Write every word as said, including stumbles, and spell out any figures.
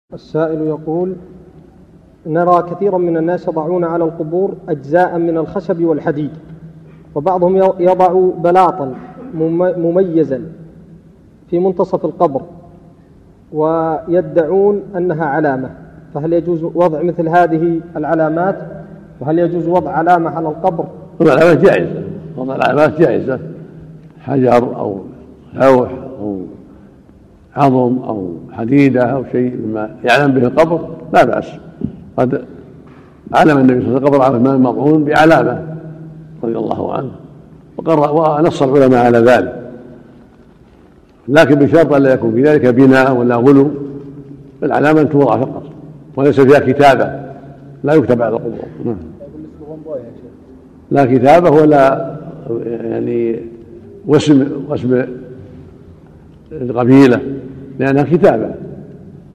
السائل يقول: نرى كثيرا من الناس يضعون على القبور أجزاء من الخشب والحديد، وبعضهم يضع بلاطا مميزا في منتصف القبر ويدعون أنها علامة، فهل يجوز وضع مثل هذه العلامات؟ وهل يجوز وضع علامة على القبر؟ العلامات جائزة، وضع العلامات جائزة، حجر أو لوح أو عظم أو حديدة أو شيء مما يعلم به القبر لا بأس. قد علم النبي صلى الله عليه وسلم القبر على الماء المطعون بعلامة رضي الله عنه، ونص العلماء على ذلك، لكن بشرط أن لا يكون في ذلك بناء ولا غلو، العلامة توضع فقط وليس فيها كتابة، لا يكتب على القبور، لا كتابة ولا يعني واسم واسم القبيلة، لأنها كتابة.